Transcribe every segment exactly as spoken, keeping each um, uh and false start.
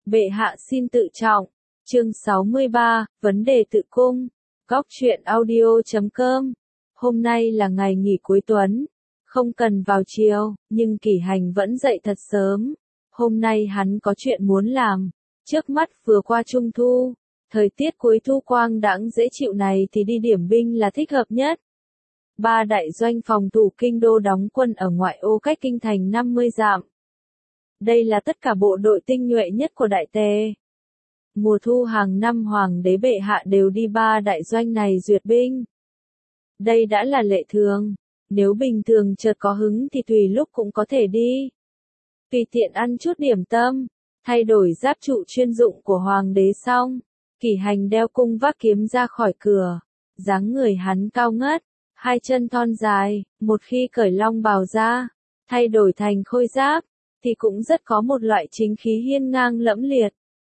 Bệ hạ xin tự trọng. Chương sáu mươi ba, vấn đề tự cung. Góc truyện audio chấm com. Hôm nay là ngày nghỉ cuối tuần, không cần vào chiều, nhưng Kỷ Hành vẫn dậy thật sớm. Hôm nay hắn có chuyện muốn làm. Trước mắt vừa qua Trung Thu, thời tiết cuối thu quang đãng dễ chịu này thì đi điểm binh là thích hợp nhất. Ba đại doanh phòng thủ kinh đô đóng quân ở ngoại ô cách kinh thành năm mươi dặm. Đây là tất cả bộ đội tinh nhuệ nhất của Đại Tề. Mùa thu hàng năm hoàng đế bệ hạ đều đi ba đại doanh này duyệt binh. Đây đã là lệ thường, nếu bình thường chợt có hứng thì tùy lúc cũng có thể đi. Tùy tiện ăn chút điểm tâm, thay đổi giáp trụ chuyên dụng của hoàng đế xong, Kỷ Hành đeo cung vác kiếm ra khỏi cửa. Dáng người hắn cao ngất, hai chân thon dài, một khi cởi long bào ra, thay đổi thành khôi giáp, thì cũng rất có một loại chính khí hiên ngang lẫm liệt.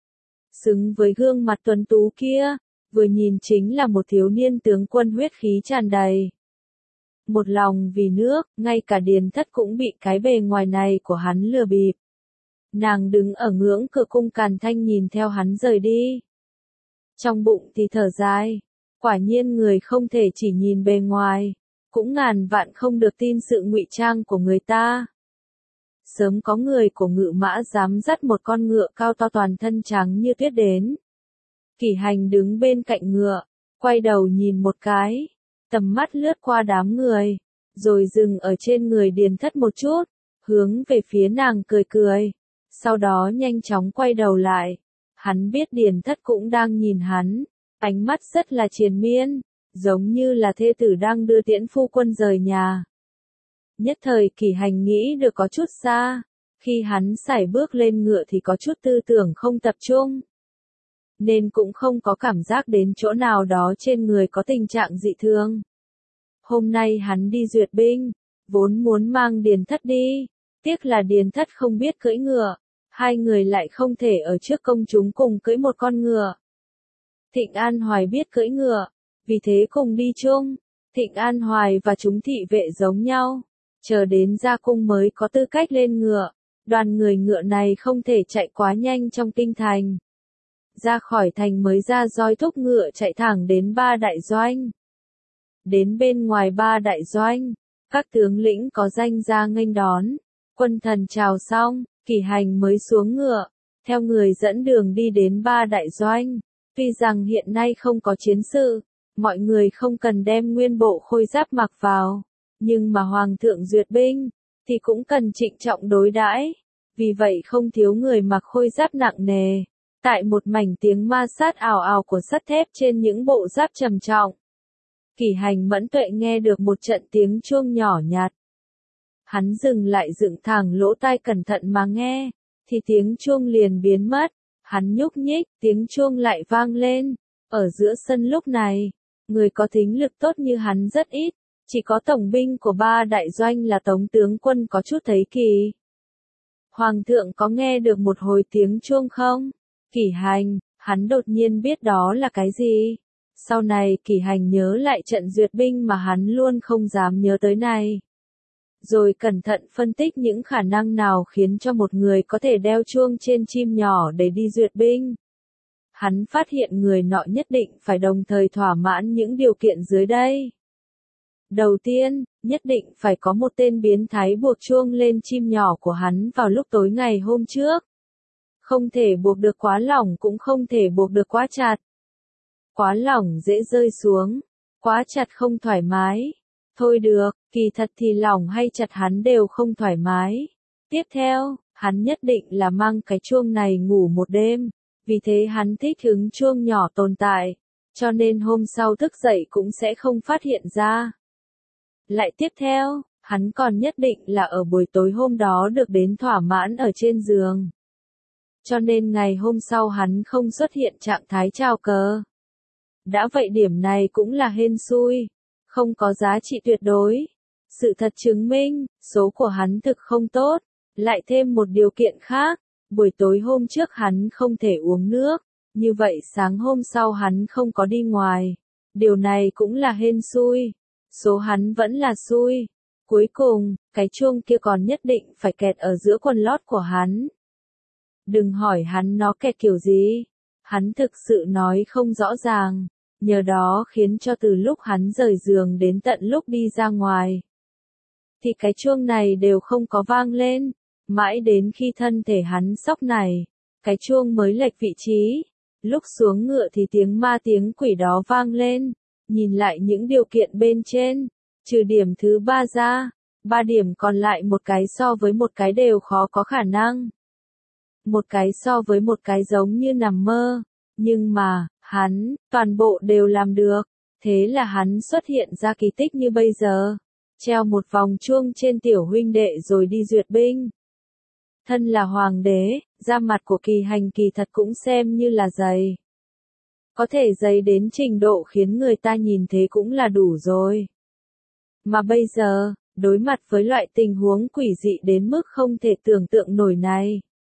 Xứng với gương mặt tuấn tú kia, vừa nhìn chính là một thiếu niên tướng quân huyết khí tràn đầy. Một lòng vì nước, ngay cả Điền Thất cũng bị cái bề ngoài này của hắn lừa bịp. Nàng đứng ở ngưỡng cửa cung càn thanh nhìn theo hắn rời đi. Trong bụng thì thở dài, quả nhiên người không thể chỉ nhìn bề ngoài, cũng ngàn vạn không được tin sự ngụy trang của người ta. Sớm có người của Ngự Mã dám dắt một con ngựa cao to toàn thân trắng như tuyết đến. Kỷ Hành đứng bên cạnh ngựa, quay đầu nhìn một cái, tầm mắt lướt qua đám người, rồi dừng ở trên người Điền Thất một chút, hướng về phía nàng cười cười, sau đó nhanh chóng quay đầu lại. Hắn biết Điền Thất cũng đang nhìn hắn, ánh mắt rất là triền miên, giống như là thê tử đang đưa tiễn phu quân rời nhà. Nhất thời Kỷ Hành nghĩ được có chút xa, khi hắn sải bước lên ngựa thì có chút tư tưởng không tập trung, nên cũng không có cảm giác đến chỗ nào đó trên người có tình trạng dị thường. Hôm nay hắn đi duyệt binh, vốn muốn mang Điền Thất đi, tiếc là Điền Thất không biết cưỡi ngựa, hai người lại không thể ở trước công chúng cùng cưỡi một con ngựa. Thịnh An Hoài biết cưỡi ngựa, vì thế cùng đi chung. Thịnh An Hoài và chúng thị vệ giống nhau, chờ đến ra cung mới có tư cách lên ngựa. Đoàn người ngựa này không thể chạy quá nhanh trong kinh thành. Ra khỏi thành mới ra roi thúc ngựa chạy thẳng đến ba đại doanh. Đến bên ngoài ba đại doanh, các tướng lĩnh có danh ra nghênh đón. Quân thần chào xong, Kỷ Hành mới xuống ngựa, theo người dẫn đường đi đến ba đại doanh. Tuy rằng hiện nay không có chiến sự, mọi người không cần đem nguyên bộ khôi giáp mặc vào, nhưng mà hoàng thượng duyệt binh, thì cũng cần trịnh trọng đối đãi. Vì vậy không thiếu người mặc khôi giáp nặng nề, tại một mảnh tiếng ma sát ào ào của sắt thép trên những bộ giáp trầm trọng. Kỷ Hành mẫn tuệ nghe được một trận tiếng chuông nhỏ nhạt. Hắn dừng lại dựng thẳng lỗ tai cẩn thận mà nghe, thì tiếng chuông liền biến mất. Hắn nhúc nhích, tiếng chuông lại vang lên. Ở giữa sân lúc này, người có thính lực tốt như hắn rất ít, chỉ có tổng binh của ba đại doanh là Tống tướng quân có chút thấy kỳ. Hoàng thượng có nghe được một hồi tiếng chuông không? Kỷ Hành, hắn đột nhiên biết đó là cái gì. Sau này Kỷ Hành nhớ lại trận duyệt binh mà hắn luôn không dám nhớ tới này. Rồi cẩn thận phân tích những khả năng nào khiến cho một người có thể đeo chuông trên chim nhỏ để đi duyệt binh. Hắn phát hiện người nọ nhất định phải đồng thời thỏa mãn những điều kiện dưới đây. Đầu tiên, nhất định phải có một tên biến thái buộc chuông lên chim nhỏ của hắn vào lúc tối ngày hôm trước. Không thể buộc được quá lỏng cũng không thể buộc được quá chặt. Quá lỏng dễ rơi xuống, quá chặt không thoải mái. Thôi được, kỳ thật thì lỏng hay chặt hắn đều không thoải mái. Tiếp theo, hắn nhất định là mang cái chuông này ngủ một đêm, vì thế hắn thích hứng chuông nhỏ tồn tại, cho nên hôm sau thức dậy cũng sẽ không phát hiện ra. Lại tiếp theo, hắn còn nhất định là ở buổi tối hôm đó được đến thỏa mãn ở trên giường. Cho nên ngày hôm sau hắn không xuất hiện trạng thái chào cờ. Đã vậy điểm này cũng là hên xui, không có giá trị tuyệt đối. Sự thật chứng minh, số của hắn thực không tốt. Lại thêm một điều kiện khác, buổi tối hôm trước hắn không thể uống nước, như vậy sáng hôm sau hắn không có đi ngoài. Điều này cũng là hên xui. Số hắn vẫn là xui. Cuối cùng, cái chuông kia còn nhất định phải kẹt ở giữa quần lót của hắn. Đừng hỏi hắn nó kẹt kiểu gì. Hắn thực sự nói không rõ ràng. Nhờ đó khiến cho từ lúc hắn rời giường đến tận lúc đi ra ngoài, thì cái chuông này đều không có vang lên. Mãi đến khi thân thể hắn sóc này, cái chuông mới lệch vị trí. Lúc xuống ngựa thì tiếng ma tiếng quỷ đó vang lên. Nhìn lại những điều kiện bên trên, trừ điểm thứ ba ra, ba điểm còn lại một cái so với một cái đều khó có khả năng. Một cái so với một cái giống như nằm mơ. Nhưng mà, hắn, toàn bộ đều làm được. Thế là hắn xuất hiện ra kỳ tích như bây giờ. Treo một vòng chuông trên tiểu huynh đệ rồi đi duyệt binh. Thân là hoàng đế, da mặt của Kỳ Hành kỳ thật cũng xem như là dày. Có thể dày đến trình độ khiến người ta nhìn thế cũng là đủ rồi. Mà bây giờ, đối mặt với loại tình huống quỷ dị đến mức không thể tưởng tượng nổi này,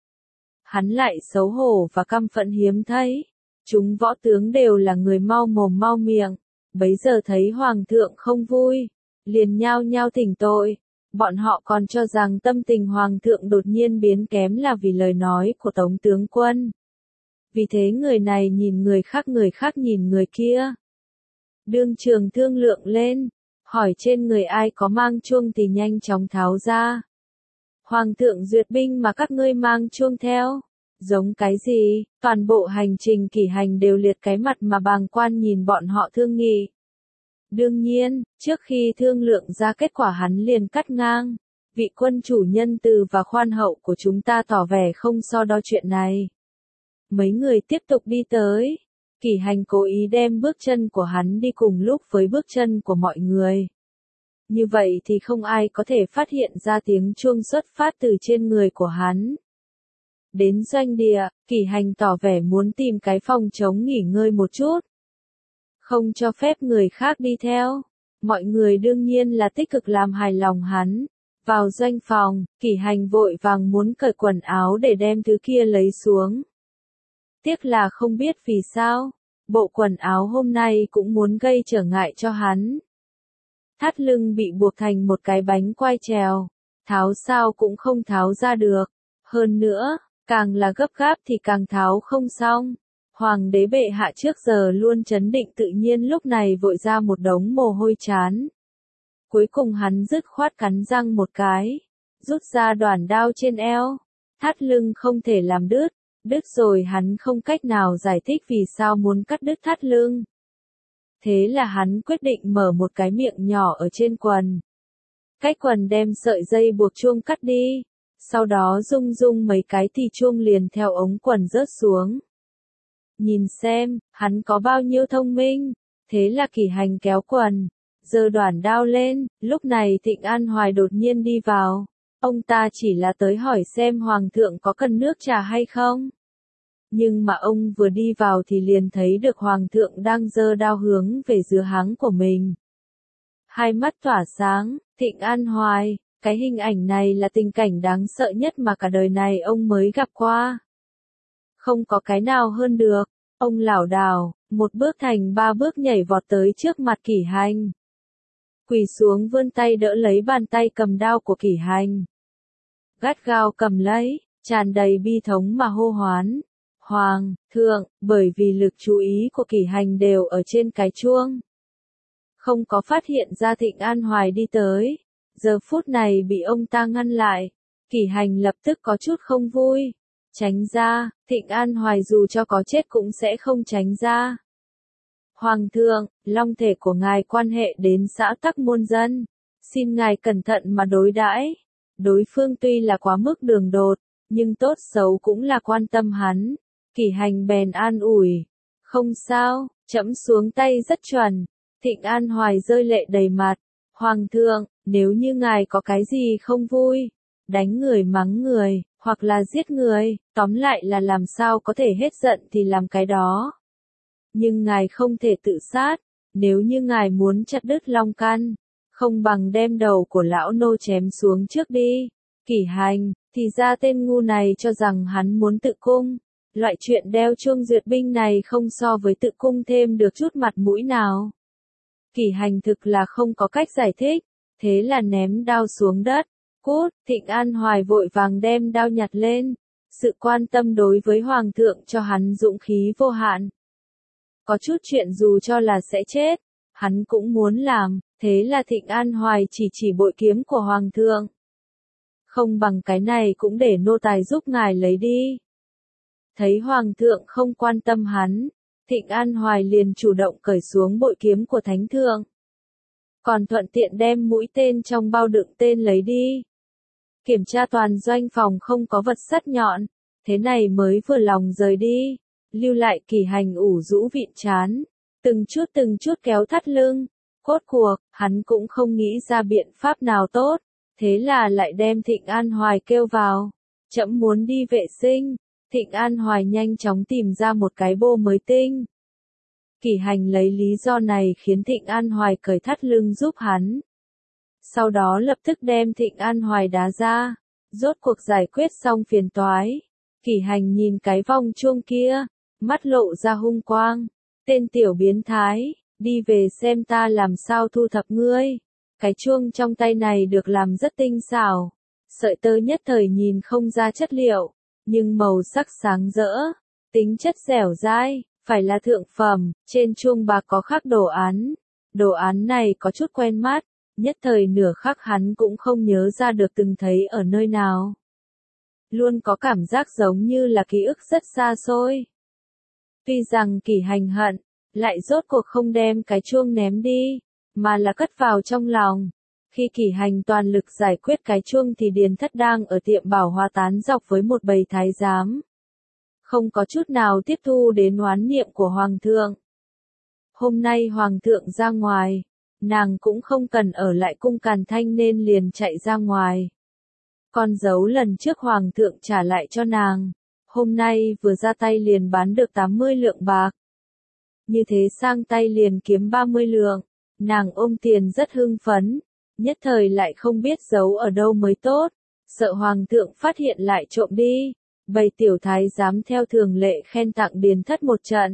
hắn lại xấu hổ và căm phẫn hiếm thấy. Chúng võ tướng đều là người mau mồm mau miệng, bấy giờ thấy hoàng thượng không vui, liền nhao nhao thỉnh tội. Bọn họ còn cho rằng tâm tình hoàng thượng đột nhiên biến kém là vì lời nói của Tống tướng quân. Vì thế người này nhìn người khác, người khác nhìn người kia. Đương trường thương lượng lên, hỏi trên người ai có mang chuông thì nhanh chóng tháo ra. Hoàng thượng duyệt binh mà các ngươi mang chuông theo. Giống cái gì? Toàn bộ hành trình Kỷ Hành đều liệt cái mặt mà bàng quan nhìn bọn họ thương nghị. Đương nhiên, trước khi thương lượng ra kết quả hắn liền cắt ngang. Vị quân chủ nhân từ và khoan hậu của chúng ta tỏ vẻ không so đo chuyện này. Mấy người tiếp tục đi tới. Kỷ Hành cố ý đem bước chân của hắn đi cùng lúc với bước chân của mọi người. Như vậy thì không ai có thể phát hiện ra tiếng chuông xuất phát từ trên người của hắn. Đến doanh địa, Kỷ Hành tỏ vẻ muốn tìm cái phòng trống nghỉ ngơi một chút. Không cho phép người khác đi theo. Mọi người đương nhiên là tích cực làm hài lòng hắn. Vào doanh phòng, Kỷ Hành vội vàng muốn cởi quần áo để đem thứ kia lấy xuống. Tiếc là không biết vì sao, bộ quần áo hôm nay cũng muốn gây trở ngại cho hắn. Thắt lưng bị buộc thành một cái bánh quai trèo, tháo sao cũng không tháo ra được. Hơn nữa, càng là gấp gáp thì càng tháo không xong. Hoàng đế bệ hạ trước giờ luôn trấn định tự nhiên lúc này vội ra một đống mồ hôi chán. Cuối cùng hắn dứt khoát cắn răng một cái, rút ra đoản đao trên eo. Thắt lưng không thể làm đứt, đứt rồi hắn không cách nào giải thích vì sao muốn cắt đứt thắt lưng. Thế là hắn quyết định mở một cái miệng nhỏ ở trên quần. Cách quần đem sợi dây buộc chuông cắt đi. Sau đó rung rung mấy cái thì chuông liền theo ống quần rớt xuống. Nhìn xem, hắn có bao nhiêu thông minh. Thế là Kỷ Hành kéo quần, giơ đoản đao lên. Lúc này Thịnh An Hoài đột nhiên đi vào. Ông ta chỉ là tới hỏi xem hoàng thượng có cần nước trà hay không. Nhưng mà ông vừa đi vào thì liền thấy được hoàng thượng đang giơ đao hướng về dứa háng của mình. Hai mắt tỏa sáng, Thịnh An Hoài, cái hình ảnh này là tình cảnh đáng sợ nhất mà cả đời này ông mới gặp qua. Không có cái nào hơn được, ông lảo đảo, một bước thành ba bước nhảy vọt tới trước mặt Kỷ Hành. Quỳ xuống vươn tay đỡ lấy bàn tay cầm đao của Kỷ Hành. Gắt gao cầm lấy, tràn đầy bi thống mà hô hoán. Hoàng thượng, bởi vì lực chú ý của Kỷ Hành đều ở trên cái chuông. Không có phát hiện ra Thịnh An Hoài đi tới. Giờ phút này bị ông ta ngăn lại. Kỷ Hành lập tức có chút không vui. Tránh ra, Thịnh An Hoài dù cho có chết cũng sẽ không tránh ra. Hoàng thượng, long thể của ngài quan hệ đến xã tắc muôn dân. Xin ngài cẩn thận mà đối đãi. Đối phương tuy là quá mức đường đột, nhưng tốt xấu cũng là quan tâm hắn. Kỷ Hành bèn an ủi. Không sao, trẫm xuống tay rất chuẩn. Thịnh An Hoài rơi lệ đầy mặt. Hoàng thượng, nếu như ngài có cái gì không vui, đánh người mắng người, hoặc là giết người, tóm lại là làm sao có thể hết giận thì làm cái đó. Nhưng ngài không thể tự sát, nếu như ngài muốn chặt đứt long căn, không bằng đem đầu của lão nô chém xuống trước đi. Kỷ Hành, thì ra tên ngu này cho rằng hắn muốn tự cung. Loại chuyện đeo chuông duyệt binh này không so với tự cung thêm được chút mặt mũi nào. Kỷ Hành thực là không có cách giải thích, thế là ném đao xuống đất. Cút, Thịnh An Hoài vội vàng đem đao nhặt lên, Sự quan tâm đối với Hoàng thượng cho hắn dũng khí vô hạn. Có chút chuyện dù cho là sẽ chết, hắn cũng muốn làm, thế là Thịnh An Hoài chỉ chỉ bội kiếm của Hoàng thượng. Không bằng cái này cũng để nô tài giúp ngài lấy đi. Thấy Hoàng thượng không quan tâm hắn, Thịnh An Hoài liền chủ động cởi xuống bội kiếm của Thánh thượng. Còn thuận tiện đem mũi tên trong bao đựng tên lấy đi. Kiểm tra toàn doanh phòng không có vật sắt nhọn, thế này mới vừa lòng rời đi, lưu lại Kỷ Hành ủ rũ vịn trán, từng chút từng chút kéo thắt lưng, cốt cuộc, hắn cũng không nghĩ ra biện pháp nào tốt, thế là lại đem Thịnh An Hoài kêu vào, trẫm muốn đi vệ sinh, Thịnh An Hoài nhanh chóng tìm ra một cái bô mới tinh. Kỷ Hành lấy lý do này khiến Thịnh An Hoài cởi thắt lưng giúp hắn. Sau đó lập tức đem Thịnh An Hoài đá ra, rốt cuộc giải quyết xong phiền toái. Kỷ Hành nhìn cái vòng chuông kia, mắt lộ ra hung quang, tên tiểu biến thái, đi về xem ta làm sao thu thập ngươi. Cái chuông trong tay này được làm rất tinh xảo, sợi tơ nhất thời nhìn không ra chất liệu, nhưng màu sắc sáng rỡ, tính chất dẻo dai, phải là thượng phẩm, trên chuông bạc có khắc đồ án. Đồ án này có chút quen mắt, nhất thời nửa khắc hắn cũng không nhớ ra được từng thấy ở nơi nào. Luôn có cảm giác giống như là ký ức rất xa xôi. Tuy rằng Kỷ Hành hận, lại rốt cuộc không đem cái chuông ném đi, mà là cất vào trong lòng. Khi Kỷ Hành toàn lực giải quyết cái chuông thì Điền Thất đang ở tiệm bảo hoa tán dọc với một bầy thái giám. Không có chút nào tiếp thu đến oán niệm của Hoàng thượng. Hôm nay Hoàng thượng ra ngoài, nàng cũng không cần ở lại cung Càn Thanh nên liền chạy ra ngoài. Con dấu lần trước Hoàng thượng trả lại cho nàng, hôm nay vừa ra tay liền bán được tám mươi lượng bạc. Như thế sang tay liền kiếm ba mươi lượng, nàng ôm tiền rất hưng phấn, nhất thời lại không biết giấu ở đâu mới tốt, sợ Hoàng thượng phát hiện lại trộm đi. Bầy tiểu thái giám theo thường lệ khen tặng Điền Thất một trận.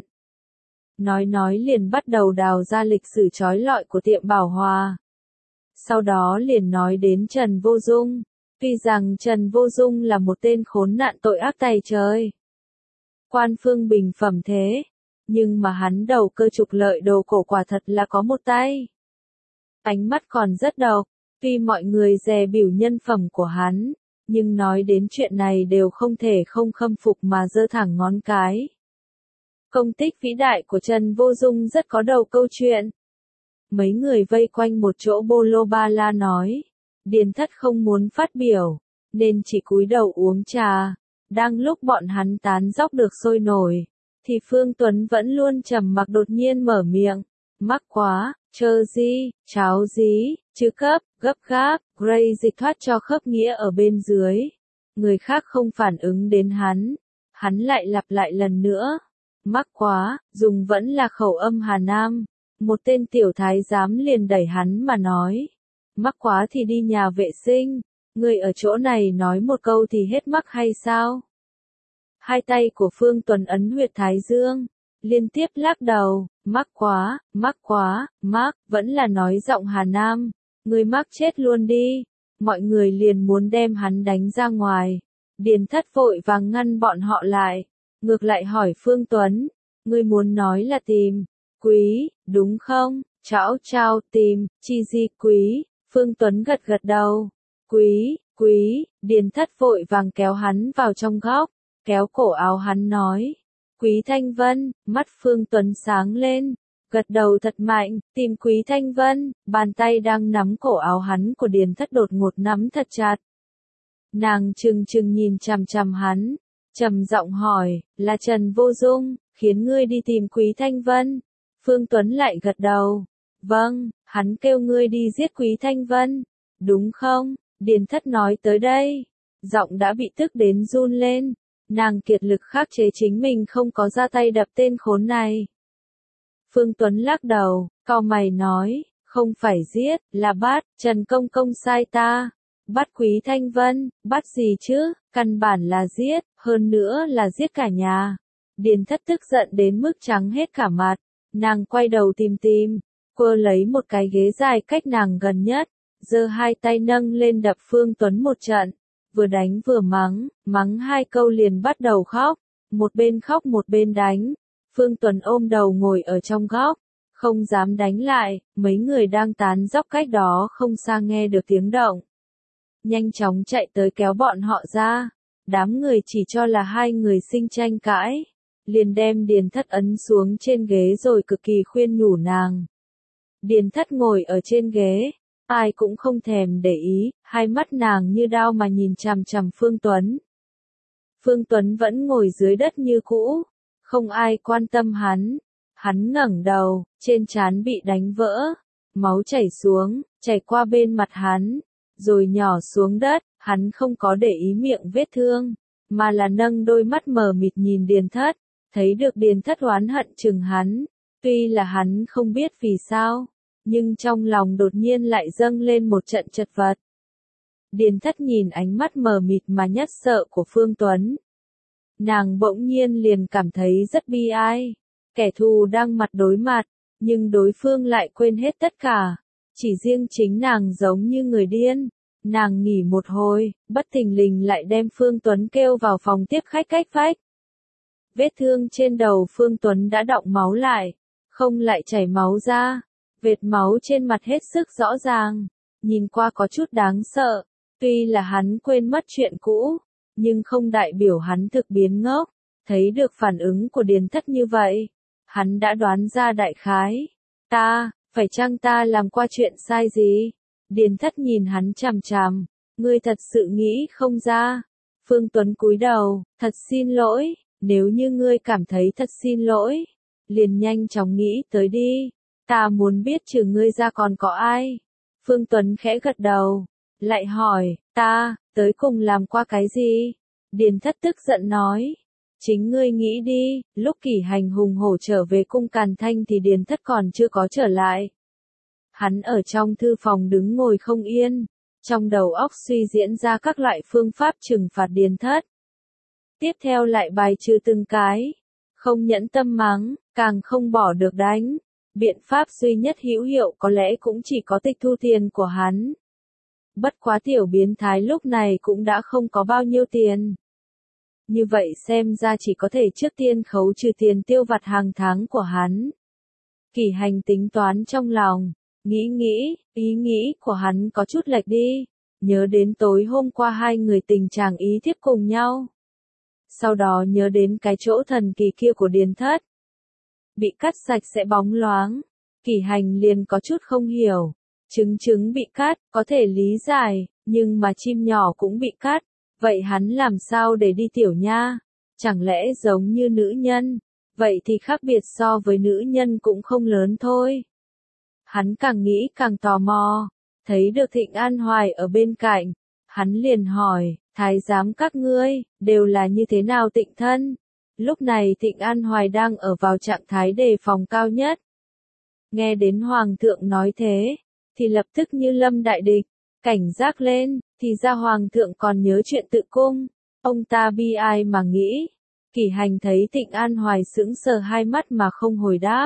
Nói nói liền bắt đầu đào ra lịch sử trói lọi của tiệm bảo hòa. Sau đó liền nói đến Trần Vô Dung. Tuy rằng Trần Vô Dung là một tên khốn nạn tội ác tày trời. Quan phương bình phẩm thế. Nhưng mà hắn đầu cơ trục lợi đồ cổ quả thật là có một tay. Ánh mắt còn rất độc. Tuy mọi người dè bỉu nhân phẩm của hắn, nhưng nói đến chuyện này đều không thể không khâm phục mà giơ thẳng ngón cái. Công tích vĩ đại của Trần Vô Dung rất có đầu câu chuyện. Mấy người vây quanh một chỗ bô lô ba la nói, Điền Thất không muốn phát biểu, nên chỉ cúi đầu uống trà. Đang lúc bọn hắn tán dóc được sôi nổi, thì Phương Tuấn vẫn luôn trầm mặc đột nhiên mở miệng, mắc quá, chơ gì, cháo gì, chứ cấp, gấp gáp, Gray dịch thoát cho khớp nghĩa ở bên dưới. Người khác không phản ứng đến hắn, hắn lại lặp lại lần nữa. Mắc quá, dùng vẫn là khẩu âm Hà Nam. Một tên tiểu thái giám liền đẩy hắn mà nói. Mắc quá thì đi nhà vệ sinh, người ở chỗ này nói một câu thì hết mắc hay sao? Hai tay của Phương Tuấn ấn huyệt thái dương, liên tiếp lắc đầu, mắc quá, mắc quá, mắc, vẫn là nói giọng Hà Nam. Người mắc chết luôn đi, mọi người liền muốn đem hắn đánh ra ngoài. Điền Thất vội vàng ngăn bọn họ lại, ngược lại hỏi Phương Tuấn, ngươi muốn nói là tìm, quý, đúng không? Chảo chao tìm, chi gì quý? Phương Tuấn gật gật đầu, quý, quý, Điền Thất vội vàng kéo hắn vào trong góc, kéo cổ áo hắn nói, Quý Thanh Vân, mắt Phương Tuấn sáng lên. Gật đầu thật mạnh, tìm Quý Thanh Vân, bàn tay đang nắm cổ áo hắn của Điền Thất đột ngột nắm thật chặt. Nàng trừng trừng nhìn chằm chằm hắn, trầm giọng hỏi, là Trần Vô Dung, khiến ngươi đi tìm Quý Thanh Vân. Phương Tuấn lại gật đầu, vâng, hắn kêu ngươi đi giết Quý Thanh Vân, đúng không? Điền Thất nói tới đây, giọng đã bị tức đến run lên, nàng kiệt lực khắc chế chính mình không có ra tay đập tên khốn này. Phương Tuấn lắc đầu, cau mày nói, không phải giết, là bắt, Trần Công Công sai ta. Bắt Quý Thanh Vân, bắt gì chứ, căn bản là giết, hơn nữa là giết cả nhà. Điền Thất tức giận đến mức trắng hết cả mặt, nàng quay đầu tìm tìm, quơ lấy một cái ghế dài cách nàng gần nhất, giơ hai tay nâng lên đập Phương Tuấn một trận, vừa đánh vừa mắng, mắng hai câu liền bắt đầu khóc, một bên khóc một bên đánh. Phương Tuấn ôm đầu ngồi ở trong góc, không dám đánh lại, mấy người đang tán dóc cách đó không xa nghe được tiếng động. Nhanh chóng chạy tới kéo bọn họ ra, đám người chỉ cho là hai người sinh tranh cãi, liền đem Điền Thất ấn xuống trên ghế rồi cực kỳ khuyên nhủ nàng. Điền Thất ngồi ở trên ghế, ai cũng không thèm để ý, hai mắt nàng như đao mà nhìn chằm chằm Phương Tuấn. Phương Tuấn vẫn ngồi dưới đất như cũ, không ai quan tâm hắn. Hắn ngẩng đầu, trên trán bị đánh vỡ, máu chảy xuống, chảy qua bên mặt hắn, rồi nhỏ xuống đất. Hắn không có để ý miệng vết thương, mà là nâng đôi mắt mờ mịt nhìn Điền Thất, thấy được Điền Thất oán hận chừng hắn. Tuy là hắn không biết vì sao, nhưng trong lòng đột nhiên lại dâng lên một trận chật vật. Điền Thất nhìn ánh mắt mờ mịt mà nhất sợ của Phương Tuấn. Nàng bỗng nhiên liền cảm thấy rất bi ai. Kẻ thù đang mặt đối mặt, nhưng đối phương lại quên hết tất cả. Chỉ riêng chính nàng giống như người điên. Nàng nghỉ một hồi, bất thình lình lại đem Phương Tuấn kêu vào phòng tiếp khách cách vách. Vết thương trên đầu Phương Tuấn đã đọng máu lại, không lại chảy máu ra. Vệt máu trên mặt hết sức rõ ràng, nhìn qua có chút đáng sợ. Tuy là hắn quên mất chuyện cũ, nhưng không đại biểu hắn thực biến ngốc. Thấy được phản ứng của Điền Thất như vậy, hắn đã đoán ra đại khái. Ta, phải chăng ta làm qua chuyện sai gì? Điền Thất nhìn hắn chằm chằm, ngươi thật sự nghĩ không ra. Phương Tuấn cúi đầu, thật xin lỗi, nếu như ngươi cảm thấy thật xin lỗi, liền nhanh chóng nghĩ tới đi. Ta muốn biết trừ ngươi ra còn có ai. Phương Tuấn khẽ gật đầu, lại hỏi, ta, tới cùng làm qua cái gì? Điền Thất tức giận nói, chính ngươi nghĩ đi, lúc Kỷ Hành hùng hổ trở về cung Càn Thanh thì Điền Thất còn chưa có trở lại. Hắn ở trong thư phòng đứng ngồi không yên, trong đầu óc suy diễn ra các loại phương pháp trừng phạt Điền Thất. Tiếp theo lại bài trừ từng cái, không nhẫn tâm mắng, càng không bỏ được đánh. Biện pháp duy nhất hữu hiệu có lẽ cũng chỉ có tịch thu tiền của hắn. Bất quá tiểu biến thái lúc này cũng đã không có bao nhiêu tiền. Như vậy xem ra chỉ có thể trước tiên khấu trừ tiền tiêu vặt hàng tháng của hắn. Kỷ Hành tính toán trong lòng, nghĩ nghĩ, ý nghĩ của hắn có chút lệch đi, nhớ đến tối hôm qua hai người tình chàng ý thiếp cùng nhau. Sau đó nhớ đến cái chỗ thần kỳ kia của Điền Thất. Bị cắt sạch sẽ bóng loáng, Kỷ Hành liền có chút không hiểu. Trứng trứng bị cắt, có thể lý giải, nhưng mà chim nhỏ cũng bị cắt, vậy hắn làm sao để đi tiểu nha? Chẳng lẽ giống như nữ nhân? Vậy thì khác biệt so với nữ nhân cũng không lớn thôi. Hắn càng nghĩ càng tò mò, thấy được Thịnh An Hoài ở bên cạnh, hắn liền hỏi, thái giám các ngươi, đều là như thế nào tịnh thân? Lúc này Thịnh An Hoài đang ở vào trạng thái đề phòng cao nhất. Nghe đến Hoàng thượng nói thế, thì lập tức như lâm đại địch, cảnh giác lên, thì ra Hoàng thượng còn nhớ chuyện tự cung. Ông ta bi ai mà nghĩ. Kỷ Hành thấy Thịnh An Hoài sững sờ hai mắt mà không hồi đáp.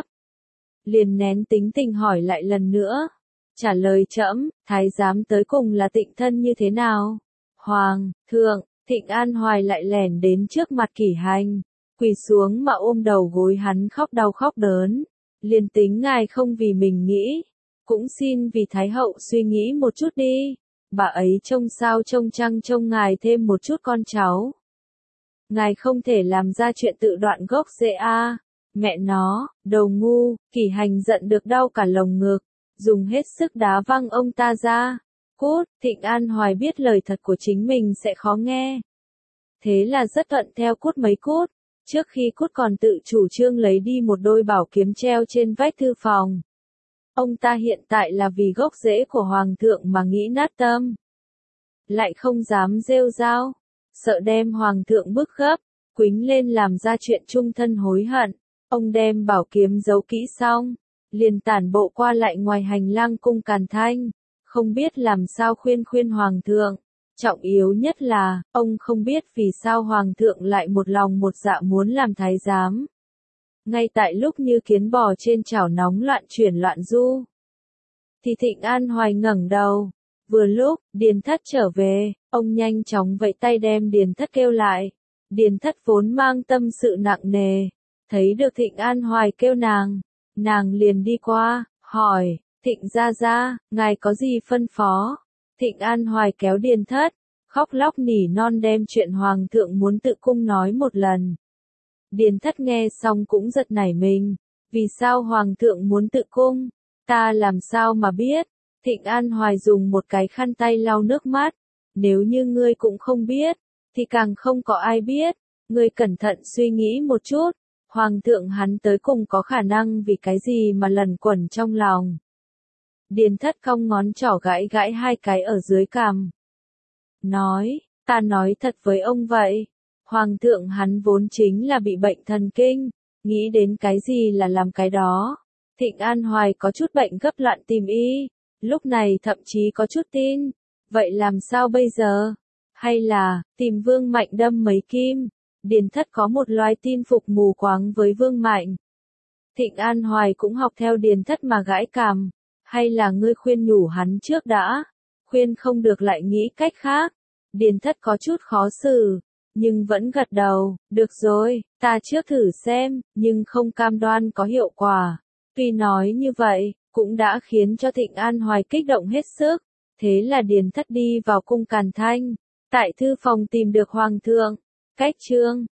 Liền nén tính tình hỏi lại lần nữa. Trả lời trẫm, thái giám tới cùng là tịnh thân như thế nào? Hoàng thượng, Thịnh An Hoài lại lẻn đến trước mặt Kỷ Hành, quỳ xuống mà ôm đầu gối hắn khóc đau khóc đớn. Liền tính ngài không vì mình nghĩ, cũng xin vì Thái hậu suy nghĩ một chút đi. Bà ấy trông sao trông chăng trông ngài thêm một chút con cháu. Ngài không thể làm ra chuyện tự đoạn gốc rễ a. Mẹ nó, đầu ngu. Kỷ Hành giận được đau cả lồng ngực, dùng hết sức đá văng ông ta ra. Cút. Thịnh An Hoài biết lời thật của chính mình sẽ khó nghe, thế là rất thuận theo cút mấy cút. Trước khi cút còn tự chủ trương lấy đi một đôi bảo kiếm treo trên vách thư phòng. Ông ta hiện tại là vì gốc rễ của Hoàng thượng mà nghĩ nát tâm. Lại không dám rêu rao, sợ đem Hoàng thượng bức gấp, quýnh lên làm ra chuyện chung thân hối hận. Ông đem bảo kiếm giấu kỹ xong, liền tản bộ qua lại ngoài hành lang cung Càn Thanh, không biết làm sao khuyên khuyên Hoàng thượng. Trọng yếu nhất là, ông không biết vì sao Hoàng thượng lại một lòng một dạ muốn làm thái giám. Ngay tại lúc như kiến bò trên chảo nóng loạn chuyển loạn du, thì Thịnh An Hoài ngẩng đầu. Vừa lúc, Điền Thất trở về, Ông nhanh chóng vẫy tay đem Điền Thất kêu lại. Điền Thất vốn mang tâm sự nặng nề, thấy được Thịnh An Hoài kêu nàng, nàng liền đi qua, hỏi, Thịnh gia gia, ngài có gì phân phó? Thịnh An Hoài kéo Điền Thất, khóc lóc nỉ non đem chuyện Hoàng thượng muốn tự cung nói một lần. Điền Thất nghe xong cũng giật nảy mình, vì sao Hoàng thượng muốn tự cung? Ta làm sao mà biết? Thịnh An Hoài dùng một cái khăn tay lau nước mắt, nếu như ngươi cũng không biết, thì càng không có ai biết, ngươi cẩn thận suy nghĩ một chút, Hoàng thượng hắn tới cùng có khả năng vì cái gì mà lẩn quẩn trong lòng. Điền Thất cong ngón trỏ gãi gãi hai cái ở dưới cằm. Nói, ta nói thật với ông vậy, Hoàng thượng hắn vốn chính là bị bệnh thần kinh, nghĩ đến cái gì là làm cái đó. Thịnh An Hoài có chút bệnh gấp loạn tìm y, lúc này thậm chí có chút tin, vậy làm sao bây giờ? Hay là, tìm Vương Mạnh đâm mấy kim? Điền Thất có một loài tin phục mù quáng với Vương Mạnh. Thịnh An Hoài cũng học theo Điền Thất mà gãi cằm, hay là ngươi khuyên nhủ hắn trước đã, khuyên không được lại nghĩ cách khác. Điền Thất có chút khó xử, nhưng vẫn gật đầu, được rồi, ta trước thử xem, nhưng không cam đoan có hiệu quả. Tuy nói như vậy, cũng đã khiến cho Thịnh An Hoài kích động hết sức, thế là Điền Thất đi vào cung Càn Thanh, tại thư phòng tìm được Hoàng thượng, cách chương